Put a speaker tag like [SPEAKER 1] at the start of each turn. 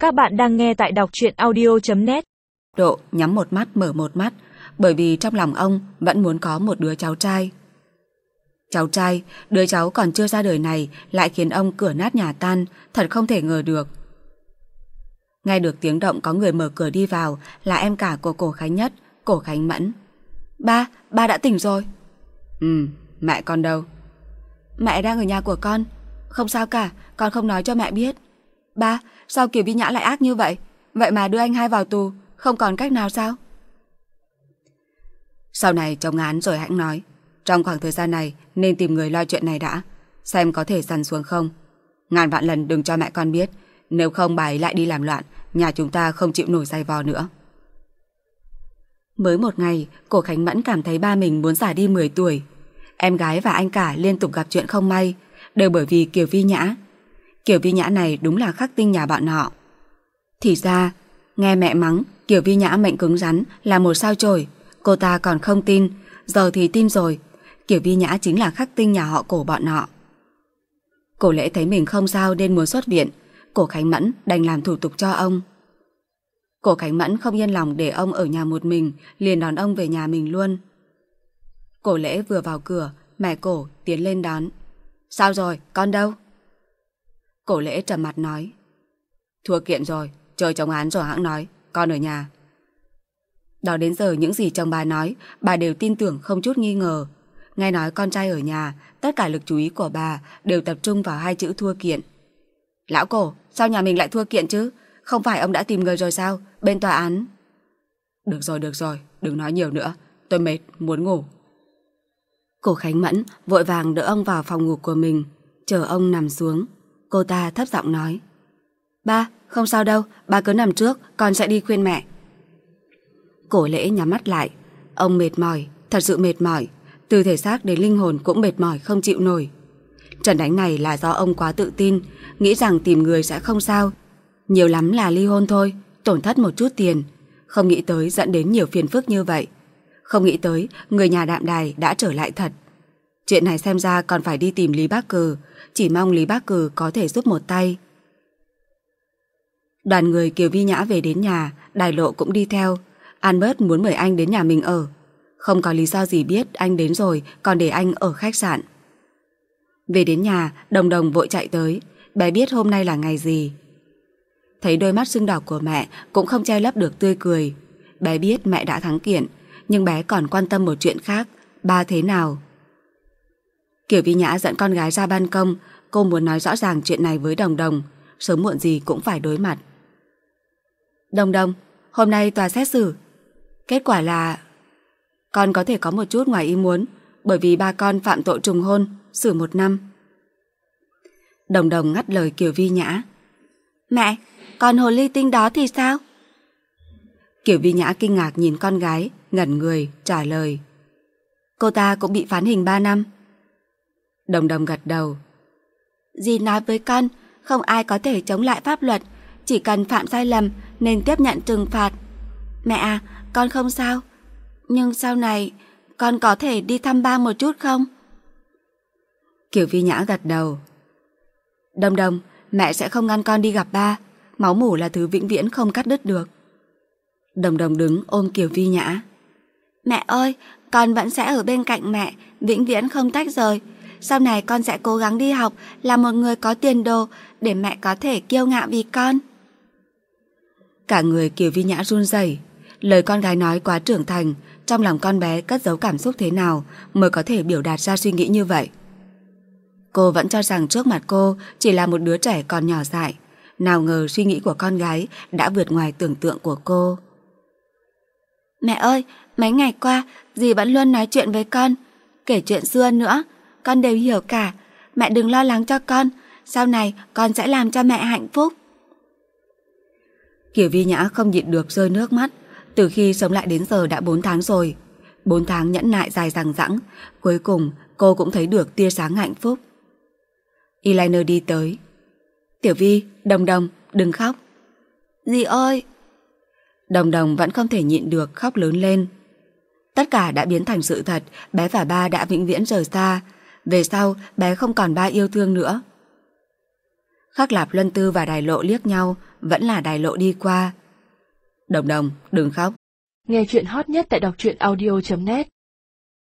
[SPEAKER 1] Các bạn đang nghe tại đọc truyện audio.net.
[SPEAKER 2] Độ nhắm một mắt mở một mắt, bởi vì trong lòng ông vẫn muốn có một đứa cháu trai. Cháu trai, đứa cháu còn chưa ra đời này lại khiến ông cửa nát nhà tan, thật không thể ngờ được. Nghe được tiếng động có người mở cửa đi vào là em cả của Cổ Khánh Nhất, Cổ Khánh Mẫn. Ba đã tỉnh rồi. Mẹ con đâu? Mẹ đang ở nhà của con. Không sao cả, con không nói cho mẹ biết. Ba, sao Kiều Vi Nhã lại ác như vậy? Vậy mà đưa anh hai vào tù, không còn cách nào sao? Sau này chống án rồi hãng nói. Trong khoảng thời gian này nên tìm người lo chuyện này đã, xem có thể dằn xuống không. Ngàn vạn lần đừng cho mẹ con biết, nếu không bà ấy lại đi làm loạn, nhà chúng ta không chịu nổi dày vò nữa. Mới một ngày, Cổ Khánh Mẫn cảm thấy ba mình muốn già đi 10 tuổi. Em gái và anh cả liên tục gặp chuyện không may, đều bởi vì Kiều Vi Nhã. Kiều Vi Nhã này đúng là khắc tinh nhà bọn họ. Thì ra, nghe mẹ mắng Kiều Vi Nhã mệnh cứng rắn là một sao chổi, cô ta còn không tin, giờ thì tin rồi. Kiều Vi Nhã chính là khắc tinh nhà họ Cổ bọn họ. Cổ Lễ thấy mình không sao nên muốn xuất viện, Cổ Khánh Mẫn đành làm thủ tục cho ông. Cổ Khánh Mẫn không yên lòng để ông ở nhà một mình, liền đón ông về nhà mình luôn. Cổ Lễ vừa vào cửa, mẹ Cổ tiến lên đón. Sao rồi, con đâu? Cổ Lễ trầm mặt nói. Thua kiện rồi, chơi chống án rồi hãng nói, con ở nhà. Đó đến giờ những gì chồng bà nói, bà đều tin tưởng không chút nghi ngờ. Nghe nói con trai ở nhà, tất cả lực chú ý của bà đều tập trung vào hai chữ thua kiện. Lão Cổ, sao nhà mình lại thua kiện chứ? Không phải ông đã tìm người rồi sao? Bên tòa án. Được rồi, đừng nói nhiều nữa. Tôi mệt, muốn ngủ. Cổ Khánh Mẫn vội vàng đỡ ông vào phòng ngủ của mình, chờ ông nằm xuống. Cô ta thấp giọng nói. Ba, không sao đâu, ba cứ nằm trước, con sẽ đi khuyên mẹ. Cổ Lễ nhắm mắt lại. Ông mệt mỏi, thật sự mệt mỏi. Từ thể xác đến linh hồn cũng mệt mỏi không chịu nổi. Trận đánh này là do ông quá tự tin, nghĩ rằng tìm người sẽ không sao. Nhiều lắm là ly hôn thôi, tổn thất một chút tiền. Không nghĩ tới dẫn đến nhiều phiền phức như vậy. Không nghĩ tới người nhà Đạm Đài đã trở lại thật. Chuyện này xem ra còn phải đi tìm Lý Bác Cừ, chỉ mong Lý Bác Cừ có thể giúp một tay. Đoàn người Kiều Vi Nhã về đến nhà, Đài Lộ cũng đi theo. Albert muốn mời anh đến nhà mình ở. Không có lý do gì biết anh đến rồi còn để anh ở khách sạn. Về đến nhà, Đồng Đồng vội chạy tới. Bé biết hôm nay là ngày gì. Thấy đôi mắt sưng đỏ của mẹ cũng không che lấp được tươi cười. Bé biết mẹ đã thắng kiện, nhưng bé còn quan tâm một chuyện khác. Ba thế nào? Kiều Vi Nhã dẫn con gái ra ban công. Cô muốn nói rõ ràng chuyện này với Đồng Đồng, sớm muộn gì cũng phải đối mặt. Đồng Đồng, hôm nay tòa xét xử. Kết quả là con có thể có một chút ngoài ý muốn, bởi vì ba con phạm tội trùng hôn, xử 1 năm. Đồng Đồng ngắt lời Kiều Vi Nhã. Mẹ, còn hồ ly tinh đó thì sao? Kiều Vi Nhã kinh ngạc nhìn con gái, ngẩn người, trả lời. Cô ta cũng bị phán hình 3 năm. Đồng Đồng gật đầu. Dì nói với con, không ai có thể chống lại pháp luật, chỉ cần phạm sai lầm nên tiếp nhận trừng phạt. Mẹ à, con không sao. Nhưng sau này con có thể đi thăm ba một chút không? Kiều Vi Nhã gật đầu. Đồng Đồng, mẹ sẽ không ngăn con đi gặp ba. Máu mủ là thứ vĩnh viễn không cắt đứt được. Đồng Đồng đứng ôm Kiều Vi Nhã. Mẹ ơi, con vẫn sẽ ở bên cạnh mẹ, vĩnh viễn không tách rời. Sau này con sẽ cố gắng đi học, là một người có tiền đồ, để mẹ có thể kiêu ngạo vì con. Cả người Kiều Vi Nhã run rẩy. Lời con gái nói quá trưởng thành, trong lòng con bé cất giấu cảm xúc thế nào mới có thể biểu đạt ra suy nghĩ như vậy. Cô vẫn cho rằng trước mặt cô chỉ là một đứa trẻ còn nhỏ dại, nào ngờ suy nghĩ của con gái đã vượt ngoài tưởng tượng của cô. Mẹ ơi, mấy ngày qua dì vẫn luôn nói chuyện với con, kể chuyện xưa nữa, con đều hiểu cả. Mẹ đừng lo lắng cho con, sau này con sẽ làm cho mẹ hạnh phúc. Kiều Vi Nhã không nhịn được rơi nước mắt. Từ khi sống lại đến giờ đã 4 tháng rồi. 4 tháng nhẫn nại dài dằng dẵng, cuối cùng cô cũng thấy được tia sáng hạnh phúc. Eyeliner đi tới. Tiểu Vi, Đồng Đồng, đừng khóc. Dì ơi! Đồng Đồng vẫn không thể nhịn được khóc lớn lên. Tất cả đã biến thành sự thật, bé và ba đã vĩnh viễn rời xa. Về sau, bé không còn ba yêu thương nữa. Khắc Lạp Luân Tư và Đài Lộ liếc nhau, vẫn là Đài Lộ đi qua. Đồng Đồng, đừng khóc.
[SPEAKER 1] Nghe chuyện hot nhất tại đọc truyện audio.net